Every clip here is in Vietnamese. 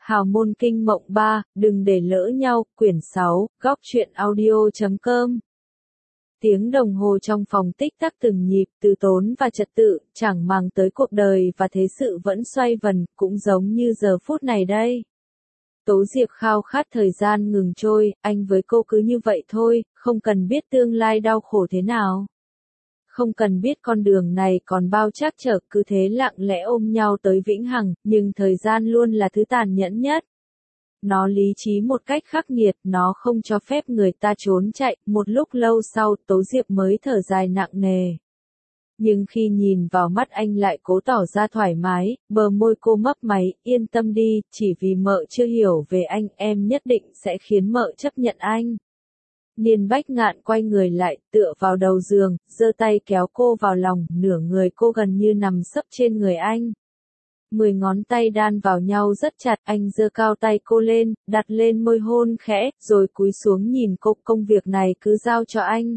Hào môn kinh mộng 3, đừng để lỡ nhau, quyển 6, góc truyện audio.com. Tiếng đồng hồ trong phòng tích tắc từng nhịp, từ tốn và trật tự, chẳng màng tới cuộc đời và thế sự vẫn xoay vần, cũng giống như giờ phút này đây. Tố Diệp khao khát thời gian ngừng trôi, anh với cô cứ như vậy thôi, không cần biết tương lai đau khổ thế nào. Không cần biết con đường này còn bao trắc trở, cứ thế lặng lẽ ôm nhau tới vĩnh hằng, nhưng thời gian luôn là thứ tàn nhẫn nhất. Nó lý trí một cách khắc nghiệt, nó không cho phép người ta trốn chạy, một lúc lâu sau, Tố Diệp mới thở dài nặng nề. Nhưng khi nhìn vào mắt anh lại cố tỏ ra thoải mái, bờ môi cô mấp máy, yên tâm đi, chỉ vì mợ chưa hiểu về anh, em nhất định sẽ khiến mợ chấp nhận anh. Niên Bách Ngạn quay người lại, tựa vào đầu giường, giơ tay kéo cô vào lòng, nửa người cô gần như nằm sấp trên người anh. 10 ngón tay đan vào nhau rất chặt, anh giơ cao tay cô lên, đặt lên môi hôn khẽ, rồi cúi xuống nhìn cô, công việc này cứ giao cho anh.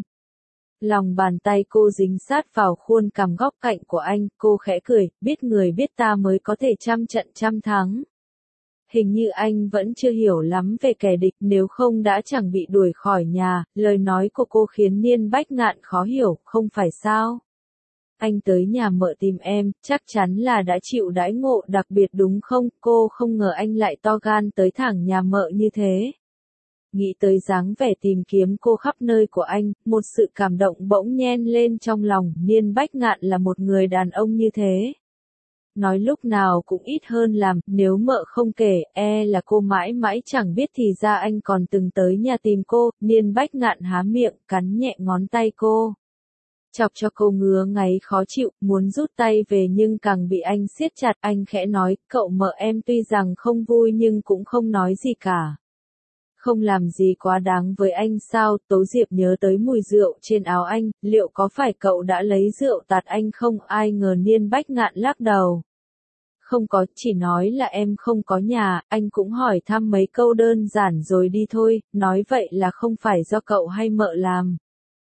Lòng bàn tay cô dính sát vào khuôn cằm góc cạnh của anh, cô khẽ cười, biết người biết ta mới có thể trăm trận trăm thắng. Hình như anh vẫn chưa hiểu lắm về kẻ địch, nếu không đã chẳng bị đuổi khỏi nhà, lời nói của cô khiến Niên Bách Ngạn khó hiểu, không phải sao? Anh tới nhà mợ tìm em, chắc chắn là đã chịu đãi ngộ đặc biệt đúng không? Cô không ngờ anh lại to gan tới thẳng nhà mợ như thế. Nghĩ tới dáng vẻ tìm kiếm cô khắp nơi của anh, một sự cảm động bỗng nhen lên trong lòng, Niên Bách Ngạn là một người đàn ông như thế. Nói lúc nào cũng ít hơn làm, nếu mợ không kể, là cô mãi mãi chẳng biết thì ra anh còn từng tới nhà tìm cô, Niên Bách Ngạn há miệng, cắn nhẹ ngón tay cô. Chọc cho cô ngứa ngáy khó chịu, muốn rút tay về nhưng càng bị anh siết chặt, anh khẽ nói, cậu mợ em tuy rằng không vui nhưng cũng không nói gì cả. Không làm gì quá đáng với anh sao? Tố Diệp nhớ tới mùi rượu trên áo anh, liệu có phải cậu đã lấy rượu tạt anh không? Ai ngờ Niên Bách Ngạn lắc đầu. Không có, chỉ nói là em không có nhà, anh cũng hỏi thăm mấy câu đơn giản rồi đi thôi, nói vậy là không phải do cậu hay mợ làm.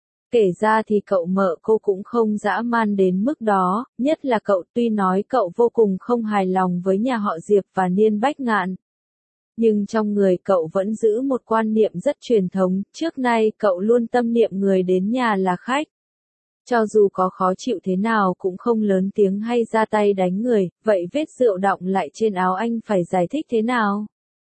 Kể ra thì cậu mợ cô cũng không dã man đến mức đó, nhất là cậu, tuy nói cậu vô cùng không hài lòng với nhà họ Diệp và Niên Bách Ngạn. Nhưng trong người cậu vẫn giữ một quan niệm rất truyền thống, trước nay cậu luôn tâm niệm người đến nhà là khách. Cho dù có khó chịu thế nào cũng không lớn tiếng hay ra tay đánh người, vậy vết rượu đọng lại trên áo anh phải giải thích thế nào?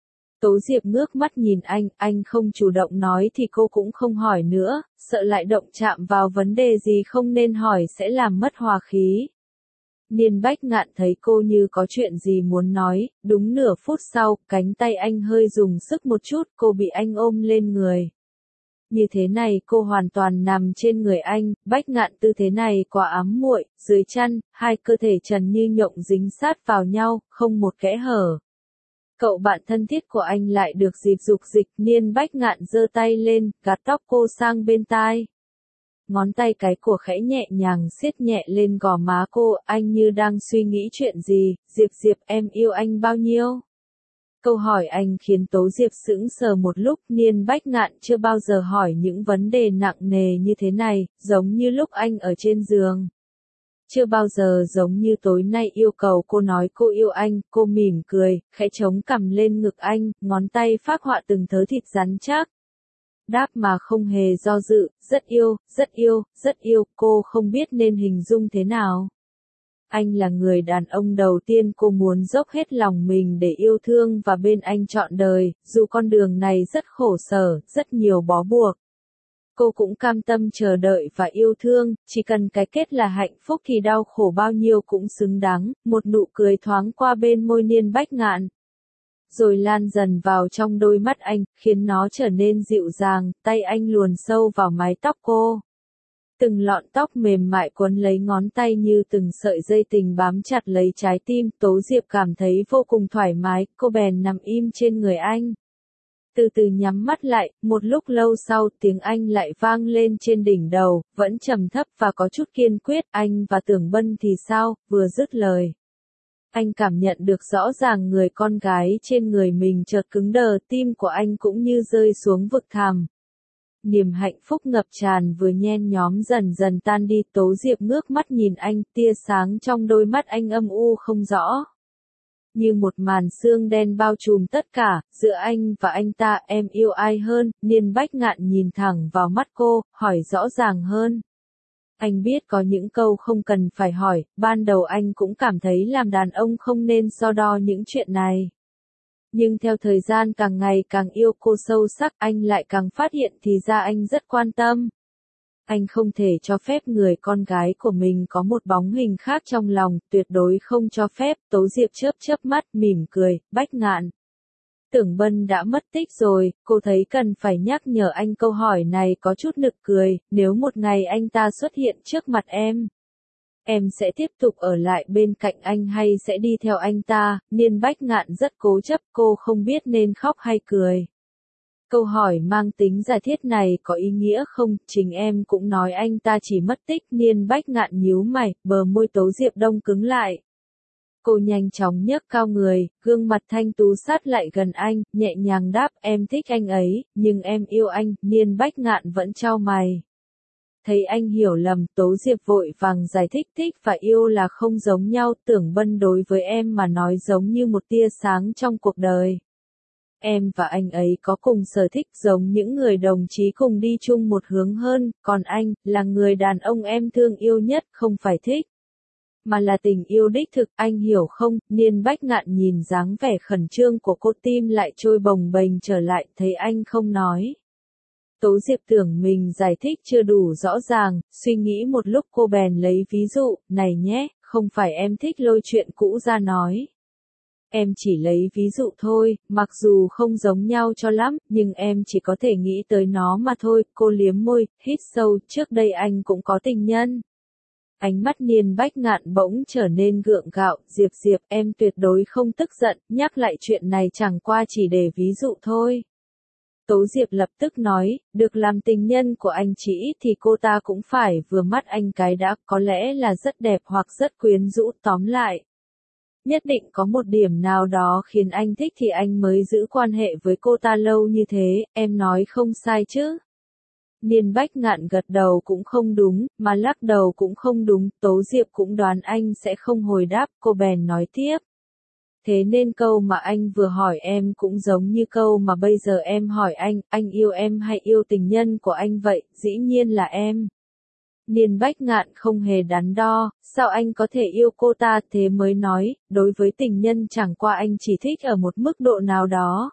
Tố Diệp ngước mắt nhìn anh không chủ động nói thì cô cũng không hỏi nữa, sợ lại động chạm vào vấn đề gì không nên hỏi sẽ làm mất hòa khí. Niên Bách Ngạn thấy cô như có chuyện gì muốn nói, đúng nửa phút sau, cánh tay anh hơi dùng sức một chút, cô bị anh ôm lên người. Như thế này cô hoàn toàn nằm trên người anh, Bách Ngạn tư thế này quá ám muội, dưới chăn, hai cơ thể trần như nhộng dính sát vào nhau, không một kẽ hở. Cậu bạn thân thiết của anh lại được dịp dục dịch, Niên Bách Ngạn giơ tay lên, gạt tóc cô sang bên tai. Ngón tay cái của khẽ nhẹ nhàng siết nhẹ lên gò má cô, anh như đang suy nghĩ chuyện gì, Diệp em yêu anh bao nhiêu? Câu hỏi anh khiến Tố Diệp sững sờ một lúc, Niên Bách Ngạn chưa bao giờ hỏi những vấn đề nặng nề như thế này, giống như lúc anh ở trên giường. Chưa bao giờ giống như tối nay yêu cầu cô nói cô yêu anh, cô mỉm cười, khẽ chống cằm lên ngực anh, ngón tay phác họa từng thớ thịt rắn chắc. Đáp mà không hề do dự, rất yêu, cô không biết nên hình dung thế nào. Anh là người đàn ông đầu tiên cô muốn dốc hết lòng mình để yêu thương và bên anh trọn đời, dù con đường này rất khổ sở, rất nhiều bó buộc. Cô cũng cam tâm chờ đợi và yêu thương, chỉ cần cái kết là hạnh phúc thì đau khổ bao nhiêu cũng xứng đáng, một nụ cười thoáng qua bên môi Niên Bách Ngạn. Rồi lan dần vào trong đôi mắt anh, khiến nó trở nên dịu dàng, tay anh luồn sâu vào mái tóc cô. Từng lọn tóc mềm mại quấn lấy ngón tay như từng sợi dây tình bám chặt lấy trái tim, Tố Diệp cảm thấy vô cùng thoải mái, cô bèn nằm im trên người anh. Từ từ nhắm mắt lại, một lúc lâu sau tiếng anh lại vang lên trên đỉnh đầu, vẫn trầm thấp và có chút kiên quyết, anh và Tưởng Bân thì sao, vừa dứt lời. Anh cảm nhận được rõ ràng người con gái trên người mình chợt cứng đờ, tim của anh cũng như rơi xuống vực thẳm. Niềm hạnh phúc ngập tràn vừa nhen nhóm dần dần tan đi, Tố Diệp ngước mắt nhìn anh, tia sáng trong đôi mắt anh âm u không rõ. Như một màn sương đen bao trùm tất cả, giữa anh và anh ta em yêu ai hơn, Niên Bách Ngạn nhìn thẳng vào mắt cô, hỏi rõ ràng hơn. Anh biết có những câu không cần phải hỏi, ban đầu anh cũng cảm thấy làm đàn ông không nên so đo những chuyện này. Nhưng theo thời gian càng ngày càng yêu cô sâu sắc, anh lại càng phát hiện thì ra anh rất quan tâm. Anh không thể cho phép người con gái của mình có một bóng hình khác trong lòng, tuyệt đối không cho phép. Tố Diệp chớp chớp mắt, mỉm cười, Bách Ngạn. Tưởng Bân đã mất tích rồi, cô thấy cần phải nhắc nhở anh câu hỏi này có chút nực cười, nếu một ngày anh ta xuất hiện trước mặt em sẽ tiếp tục ở lại bên cạnh anh hay sẽ đi theo anh ta? Niên Bách Ngạn rất cố chấp, cô không biết nên khóc hay cười. Câu hỏi mang tính giả thiết này có ý nghĩa không? Chính em cũng nói anh ta chỉ mất tích. Niên Bách Ngạn nhíu mày, bờ môi Tố Diệp đông cứng lại. Cô nhanh chóng nhấc cao người, gương mặt thanh tú sát lại gần anh, nhẹ nhàng đáp em thích anh ấy, nhưng em yêu anh. Niên Bách Ngạn vẫn chau mày. Thấy anh hiểu lầm, Tố Diệp vội vàng giải thích thích và yêu là không giống nhau, Tưởng Bân đối với em mà nói giống như một tia sáng trong cuộc đời. Em và anh ấy có cùng sở thích giống những người đồng chí cùng đi chung một hướng hơn, còn anh, là người đàn ông em thương yêu nhất, không phải thích. Mà là tình yêu đích thực, anh hiểu không? Niên Bách Ngạn nhìn dáng vẻ khẩn trương của cô, tim lại trôi bồng bềnh trở lại, thấy anh không nói. Tố Diệp tưởng mình giải thích chưa đủ rõ ràng, suy nghĩ một lúc cô bèn lấy ví dụ, này nhé, không phải em thích lôi chuyện cũ ra nói. Em chỉ lấy ví dụ thôi, mặc dù không giống nhau cho lắm, nhưng em chỉ có thể nghĩ tới nó mà thôi. Cô liếm môi, hít sâu, trước đây anh cũng có tình nhân. Ánh mắt Niên Bách Ngạn bỗng trở nên gượng gạo, Diệp em tuyệt đối không tức giận, nhắc lại chuyện này chẳng qua chỉ để ví dụ thôi. Tố Diệp lập tức nói, được làm tình nhân của anh chỉ ít thì cô ta cũng phải vừa mắt anh cái đã, có lẽ là rất đẹp hoặc rất quyến rũ, tóm lại. Nhất định có một điểm nào đó khiến anh thích thì anh mới giữ quan hệ với cô ta lâu như thế, em nói không sai chứ. Niên Bách Ngạn gật đầu cũng không đúng, mà lắc đầu cũng không đúng, Tố Diệp cũng đoán anh sẽ không hồi đáp, cô bèn nói tiếp. Thế nên câu mà anh vừa hỏi em cũng giống như câu mà bây giờ em hỏi anh yêu em hay yêu tình nhân của anh vậy, dĩ nhiên là em. Niên Bách Ngạn không hề đắn đo, sao anh có thể yêu cô ta, thế mới nói, đối với tình nhân chẳng qua anh chỉ thích ở một mức độ nào đó.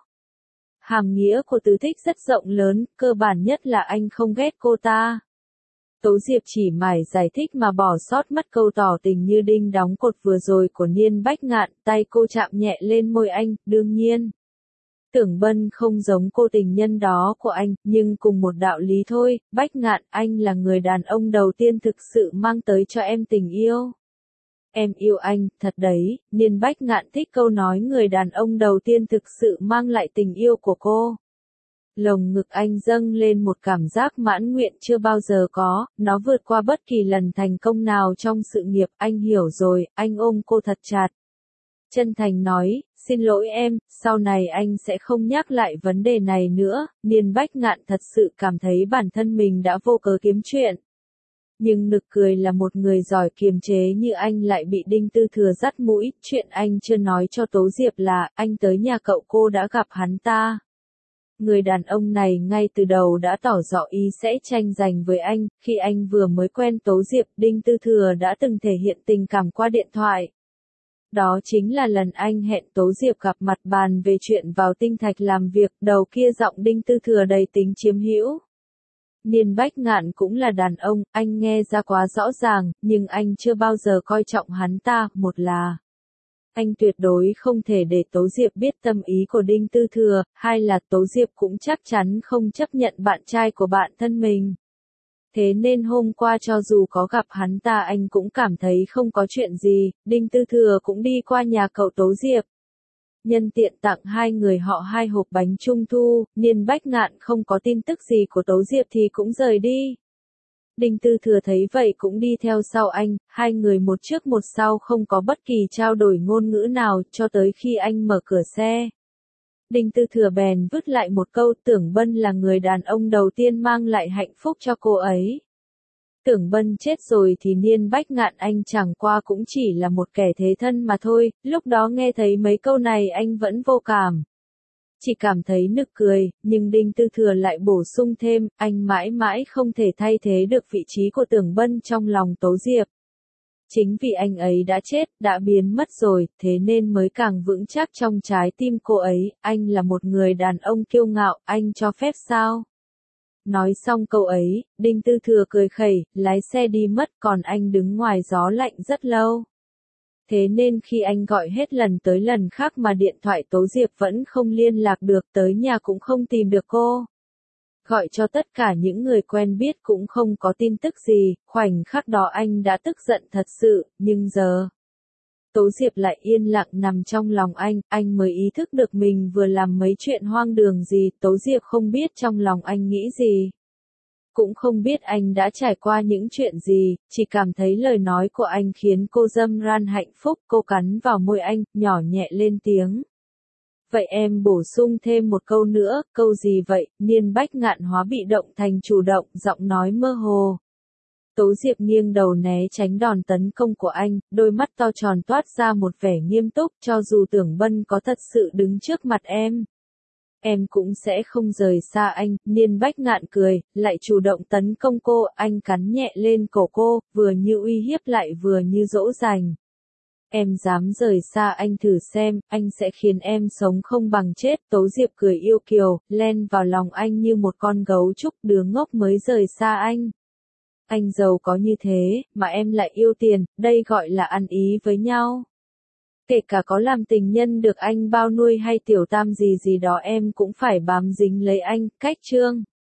Hàm nghĩa của từ thích rất rộng lớn, cơ bản nhất là anh không ghét cô ta. Tố Diệp chỉ mải giải thích mà bỏ sót mất câu tỏ tình như đinh đóng cột vừa rồi của Niên Bách Ngạn, tay cô chạm nhẹ lên môi anh, đương nhiên. Tưởng Bân không giống cô tình nhân đó của anh, nhưng cùng một đạo lý thôi, Bách Ngạn, anh là người đàn ông đầu tiên thực sự mang tới cho em tình yêu. Em yêu anh, thật đấy. Niên Bách Ngạn thích câu nói người đàn ông đầu tiên thực sự mang lại tình yêu của cô. Lồng ngực anh dâng lên một cảm giác mãn nguyện chưa bao giờ có, nó vượt qua bất kỳ lần thành công nào trong sự nghiệp. Anh hiểu rồi, anh ôm cô thật chặt. Chân thành nói, xin lỗi em, sau này anh sẽ không nhắc lại vấn đề này nữa. Niên Bách Ngạn thật sự cảm thấy bản thân mình đã vô cớ kiếm chuyện. Nhưng nực cười là một người giỏi kiềm chế như anh lại bị Đinh Tư Thừa dắt mũi, chuyện anh chưa nói cho Tố Diệp là, anh tới nhà cậu cô đã gặp hắn ta. Người đàn ông này ngay từ đầu đã tỏ rõ ý sẽ tranh giành với anh, khi anh vừa mới quen Tố Diệp, Đinh Tư Thừa đã từng thể hiện tình cảm qua điện thoại. Đó chính là lần anh hẹn Tố Diệp gặp mặt bàn về chuyện vào tinh thạch làm việc, đầu kia giọng Đinh Tư Thừa đầy tính chiếm hữu. Niên Bách Ngạn cũng là đàn ông, anh nghe ra quá rõ ràng, nhưng anh chưa bao giờ coi trọng hắn ta, một là anh tuyệt đối không thể để Tố Diệp biết tâm ý của Đinh Tư Thừa, hai là Tố Diệp cũng chắc chắn không chấp nhận bạn trai của bạn thân mình. Thế nên hôm qua cho dù có gặp hắn ta anh cũng cảm thấy không có chuyện gì, Đinh Tư Thừa cũng đi qua nhà cậu Tố Diệp. Nhân tiện tặng hai người họ 2 hộp bánh trung thu, Niên Bách Ngạn không có tin tức gì của Tố Diệp thì cũng rời đi. Đinh Tư Thừa thấy vậy cũng đi theo sau anh, hai người một trước một sau không có bất kỳ trao đổi ngôn ngữ nào cho tới khi anh mở cửa xe. Đinh Tư Thừa bèn vứt lại một câu, Tưởng Bân là người đàn ông đầu tiên mang lại hạnh phúc cho cô ấy. Tưởng Bân chết rồi thì Niên Bách Ngạn anh chẳng qua cũng chỉ là một kẻ thế thân mà thôi, lúc đó nghe thấy mấy câu này anh vẫn vô cảm. Chỉ cảm thấy nực cười, nhưng Đinh Tư Thừa lại bổ sung thêm, anh mãi mãi không thể thay thế được vị trí của Tưởng Bân trong lòng Tố Diệp. Chính vì anh ấy đã chết, đã biến mất rồi, thế nên mới càng vững chắc trong trái tim cô ấy, anh là một người đàn ông kiêu ngạo, anh cho phép sao? Nói xong câu ấy, Đinh Tư Thừa cười khẩy, lái xe đi mất còn anh đứng ngoài gió lạnh rất lâu. Thế nên khi anh gọi hết lần tới lần khác mà điện thoại Tố Diệp vẫn không liên lạc được, tới nhà cũng không tìm được cô. Gọi cho tất cả những người quen biết cũng không có tin tức gì, khoảnh khắc đó anh đã tức giận thật sự, nhưng giờ Tố Diệp lại yên lặng nằm trong lòng anh mới ý thức được mình vừa làm mấy chuyện hoang đường gì, Tố Diệp không biết trong lòng anh nghĩ gì. Cũng không biết anh đã trải qua những chuyện gì, chỉ cảm thấy lời nói của anh khiến cô dâm ran hạnh phúc, cô cắn vào môi anh, nhỏ nhẹ lên tiếng. Vậy em bổ sung thêm một câu nữa, câu gì vậy? Niên Bách Ngạn hóa bị động thành chủ động, giọng nói mơ hồ. Tố Diệp nghiêng đầu né tránh đòn tấn công của anh, đôi mắt to tròn toát ra một vẻ nghiêm túc, cho dù Tưởng Bân có thật sự đứng trước mặt em cũng sẽ không rời xa anh. Niên Bách Ngạn cười, lại chủ động tấn công cô, anh cắn nhẹ lên cổ cô, vừa như uy hiếp lại vừa như dỗ dành. Em dám rời xa anh thử xem, anh sẽ khiến em sống không bằng chết. Tố Diệp cười yêu kiều, len vào lòng anh như một con gấu trúc, đứa ngốc mới rời xa anh. Anh giàu có như thế, mà em lại yêu tiền, đây gọi là ăn ý với nhau. Kể cả có làm tình nhân được anh bao nuôi hay tiểu tam gì gì đó em cũng phải bám dính lấy anh. Cách chương